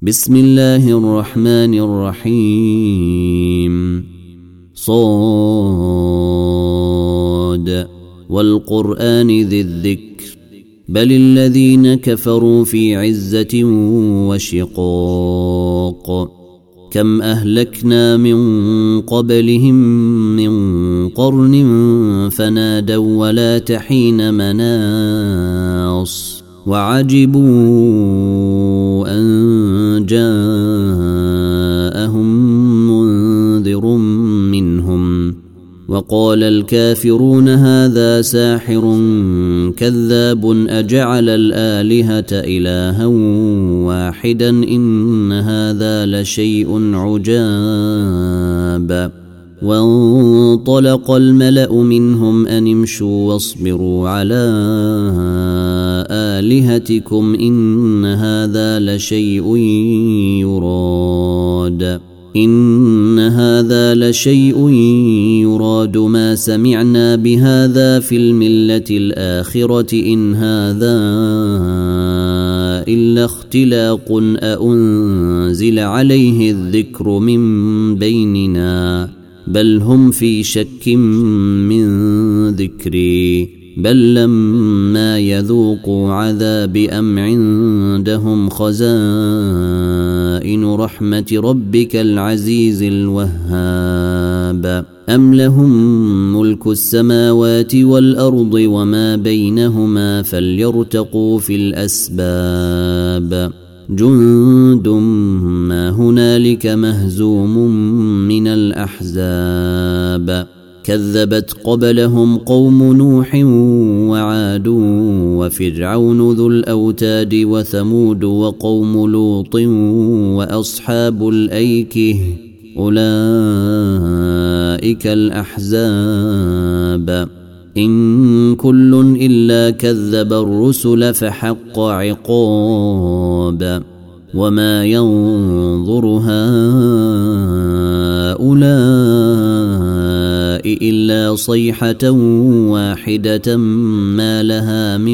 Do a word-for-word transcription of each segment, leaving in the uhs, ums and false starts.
بسم الله الرحمن الرحيم. صاد والقرآن ذي الذكر بل الذين كفروا في عزة وشقاق كم أهلكنا من قبلهم من قرن فنادوا ولا تحين مناص وعجبوا أن جاءهم منذر منهم وقال الكافرون هذا ساحر كذاب أجعل الآلهة إلها واحدا إن هذا لشيء عجاب. وانطلق الملأ منهم أن امشوا واصبروا على آلهتكم إن هذا لشيء يراد إن هذا لشيء يراد ما سمعنا بهذا في الملة الآخرة إن هذا إلا اختلاق أأنزل عليه الذكر من بيننا بل هم في شك من ذكري بل لما يذوقوا عذاب أم عندهم خزائن رحمة ربك العزيز الوهاب أم لهم ملك السماوات والأرض وما بينهما فليرتقوا في الأسباب جند ما هنالك مهزوم من الأحزاب كذبت قبلهم قوم نوح وعاد وفرعون ذو الأوتاد وثمود وقوم لوط وأصحاب الأيكة أولئك الأحزاب إن كل إلا كذب الرسل فحق عقاب وما ينظر هؤلاء إلا صيحة واحدة ما لها من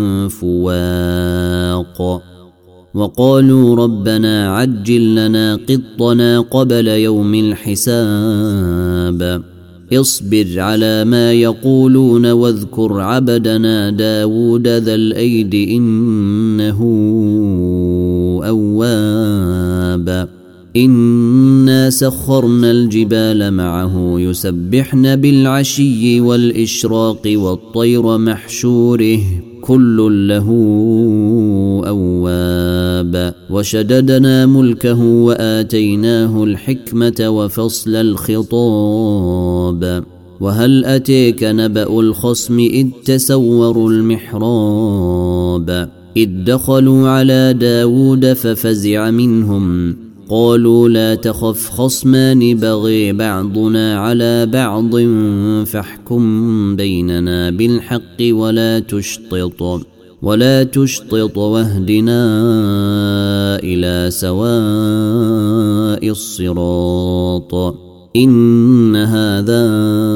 فواق وقالوا ربنا عجل لنا قطنا قبل يوم الحساب اصبر على ما يقولون واذكر عبدنا داود ذا الأيد إنه أواب إنا سخرنا الجبال معه يسبحن بالعشي والإشراق والطير محشوره كل له أواب وشددنا ملكه وآتيناه الحكمة وفصل الخطاب وهل أتيك نبأ الخصم إذ تسوروا المحراب إذ دخلوا على داود ففزع منهم قالوا لا تخف خصمان بغي بعضنا على بعض فاحكم بيننا بالحق ولا تشطط ولا تشطط واهدنا إلى سواء الصراط إن هذا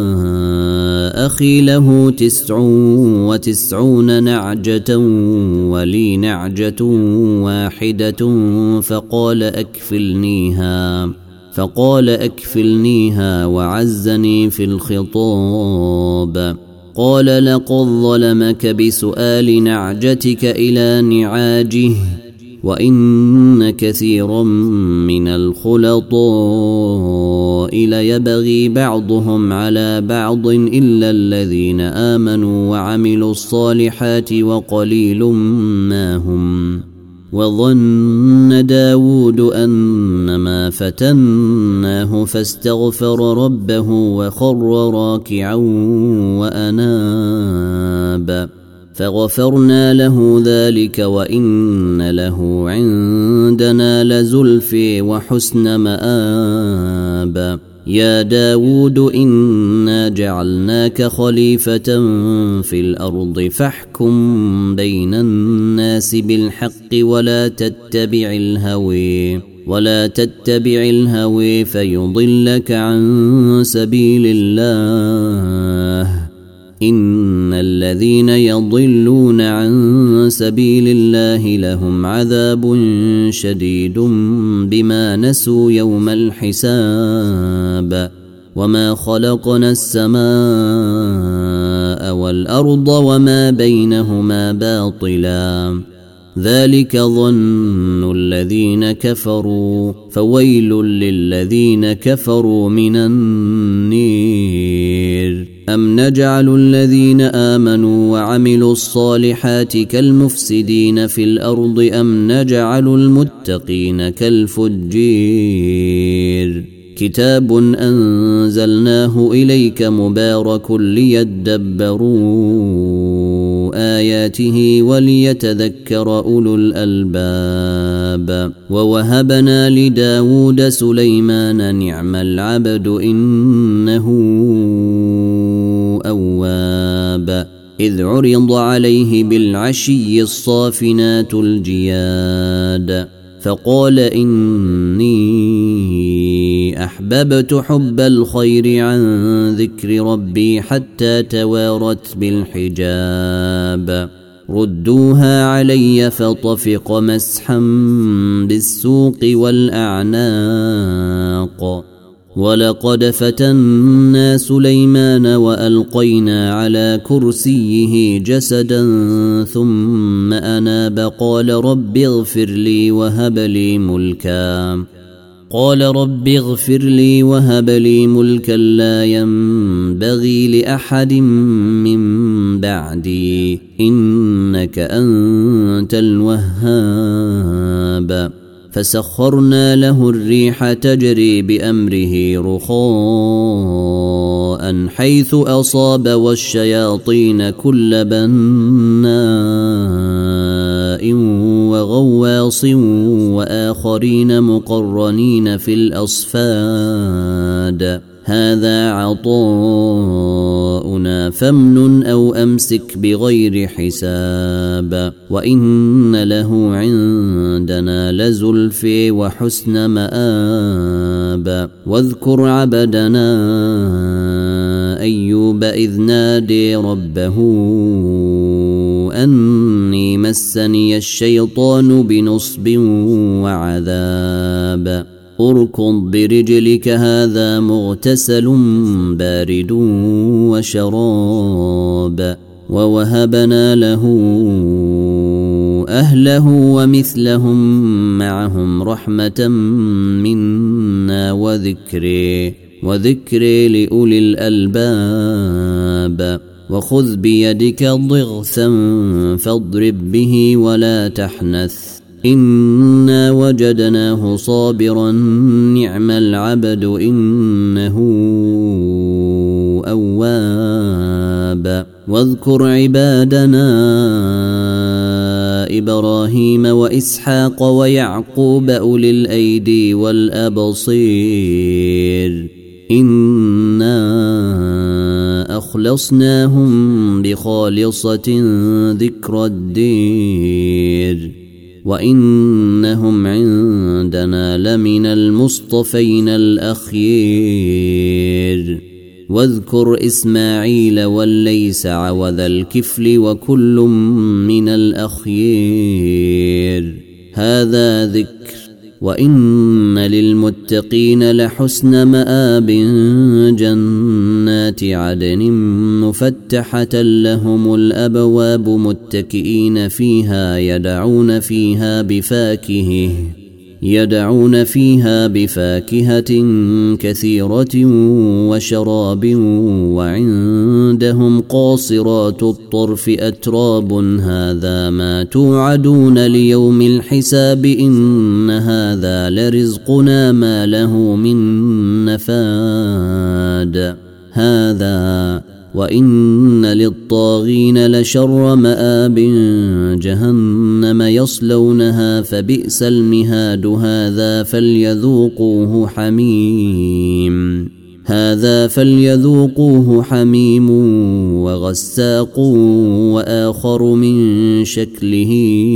أخي له تسع وتسعون نعجة ولي نعجة واحدة فقال أكفلنيها فقال أكفلنيها وعزني في الخطاب قال لقد ظلمك بسؤال نعجتك إلى نعاجه وإن كثيرا من الخلطاء ليبغي بعضهم على بعض إلا الذين آمنوا وعملوا الصالحات وقليل ما هم وظن داود أنما فتناه فاستغفر ربه وخر راكعا وأناب فغفرنا له ذلك وإن له عندنا لزلفي وحسن مآب يا داود إنا جعلناك خليفة في الأرض فاحكم بين الناس بالحق ولا تتبع الهوى ولا تتبع الهوى فيضلك عن سبيل الله إن الذين يضلون عن سبيل الله لهم عذاب شديد بما نسوا يوم الحساب وما خلقنا السماء والأرض وما بينهما باطلا ذلك ظن الذين كفروا فويل للذين كفروا من النير أم نجعل الذين آمنوا وعملوا الصالحات كالمفسدين في الأرض أم نجعل المتقين كالفجير كتاب أنزلناه إليك مبارك ليدبروا آياته وليتذكر أولو الألباب ووهبنا لداود سليمان نعم العبد إنه أواب إذ عرض عليه بالعشي الصافنات الجياد فقال إني أحببت حب الخير عن ذكر ربي حتى توارت بالحجاب ردوها علي فطفق مسحا بالسوق والأعناق ولقد فتنا سليمان وألقينا على كرسيه جسدا ثم أناب قال رب اغفر لي وهب لي ملكا قال رب اغفر لي وهب لي ملكا لا ينبغي لأحد من بعدي إنك أنت الوهاب فسخرنا له الريح تجري بأمره رخاء حيث أصاب والشياطين كل بناء وغواص وآخرين مقرنين في الأصفاد هذا عطاؤنا فامنن أو أمسك بغير حساب وإن له عندنا لزلفي وحسن مآب واذكر عبدنا أيوب إذ نادي ربه أني مسني الشيطان بنصب وعذاب اركض برجلك هذا مغتسل بارد وشراب ووهبنا له أهله ومثلهم معهم رحمة منا وذكري وذكري لأولي الألباب وخذ بيدك ضغثا فاضرب به ولا تحنث إنا وجدناه صابرا نعم العبد إنه أواب واذكر عبادنا إبراهيم وإسحاق ويعقوب أولي الأيدي والأبصير إنا أخلصناهم بخالصة ذكر الدير وإنهم عندنا لمن المصطفين الأخير واذكر إسماعيل والليسع وذا الكفل وكل من الأخير هذا ذكر وإن للمتقين لحسن مآب جنات عدن مفتحة لهم الأبواب متكئين فيها يدعون فيها بفاكهة يدعون فيها بفاكهة كثيرة وشراب وعندهم قاصرات الطرف أتراب هذا ما توعدون ليوم الحساب إن هذا لرزقنا ما له من نفاد هذا وإن للطاغين لشر مآب جهنم يصلونها فبئس المهاد هذا فليذوقوه حميم هذا فليذوقوه حميم وغساق وآخر من شكله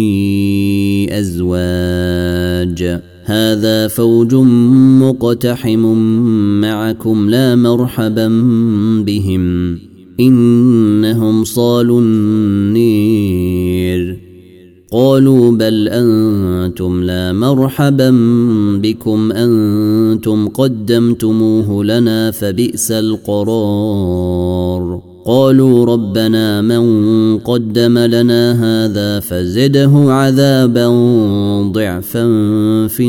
أزواج هذا فوج مقتحم معكم لا مرحبا بهم إنهم صالوا النير. قالوا بل أنتم لا مرحبا بكم أنتم قدمتموه لنا فبئس القرار. قالوا ربنا من قدم لنا هذا فزده عذابا ضعفا في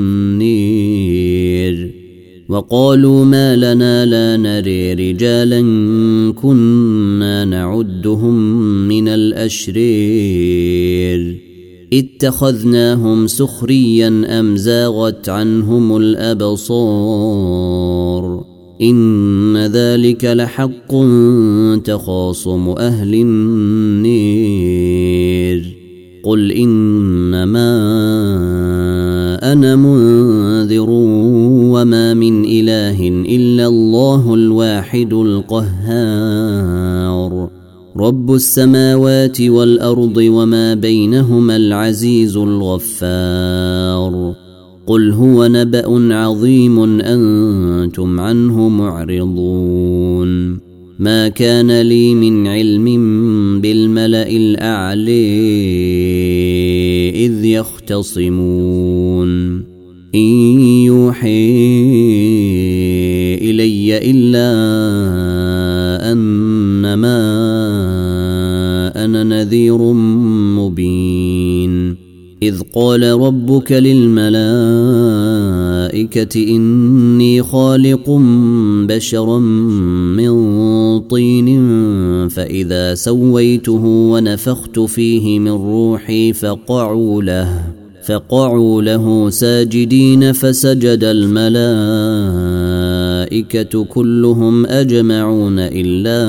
النير. وقالوا ما لنا لا نري رجالا كنا نعدهم من الأشرير اتخذناهم سخريا أم زاغت عنهم الأبصار إن ذلك لحق تخاصم أهل النير. قل إنما أنا منذر وما من إله إلا الله الواحد القهار رب السماوات والأرض وما بينهما العزيز الغفار. قل هو نبأ عظيم أنتم عنه معرضون. ما كان لي من علم بالملأ الأعلى إذ يختصمون إن يوحي إلي إلا أنما أنا نذير مبين. إذ قال ربك للملائكة إني خالق بشرا من طين فإذا سويته ونفخت فيه من روحي فقعوا له فقعوا له ساجدين فسجد الملائكة كلهم أجمعون إلا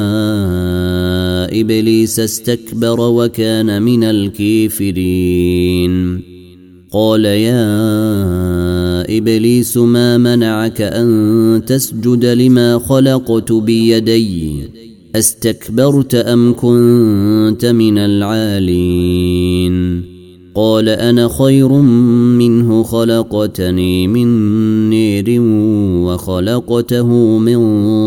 إبليس استكبر وكان من الكافرين. قال يا إبليس ما منعك أن تسجد لما خلقت بيدي استكبرت أم كنت من العالين؟ قال أنا خير منه خلقتني من نير وخلقته من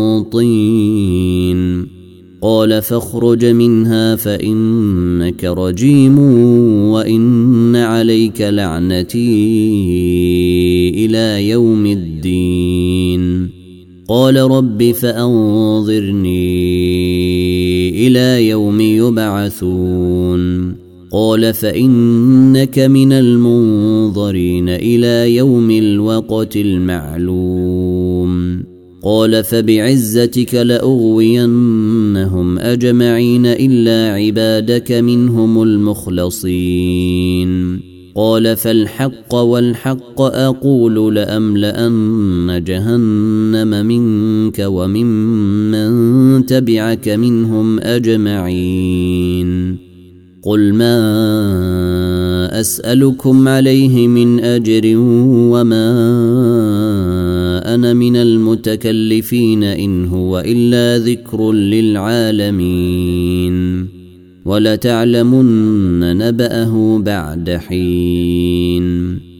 طين. قال فاخرج منها فإنك رجيم وإن عليك لعنتي إلى يوم الدين. قال رب فأنظرني إلى يوم يبعثون. قال فإنك من المنظرين إلى يوم الوقت المعلوم. قال فبعزتك لأغوينهم أجمعين إلا عبادك منهم المخلصين. قال فالحق والحق أقول لأملأن جهنم منك وممن تبعك منهم أجمعين. قل ما أسألكم عليه من أجر وما أنا من المتكلفين إن هو إلا ذكر للعالمين ولتعلمن نبأه بعد حين.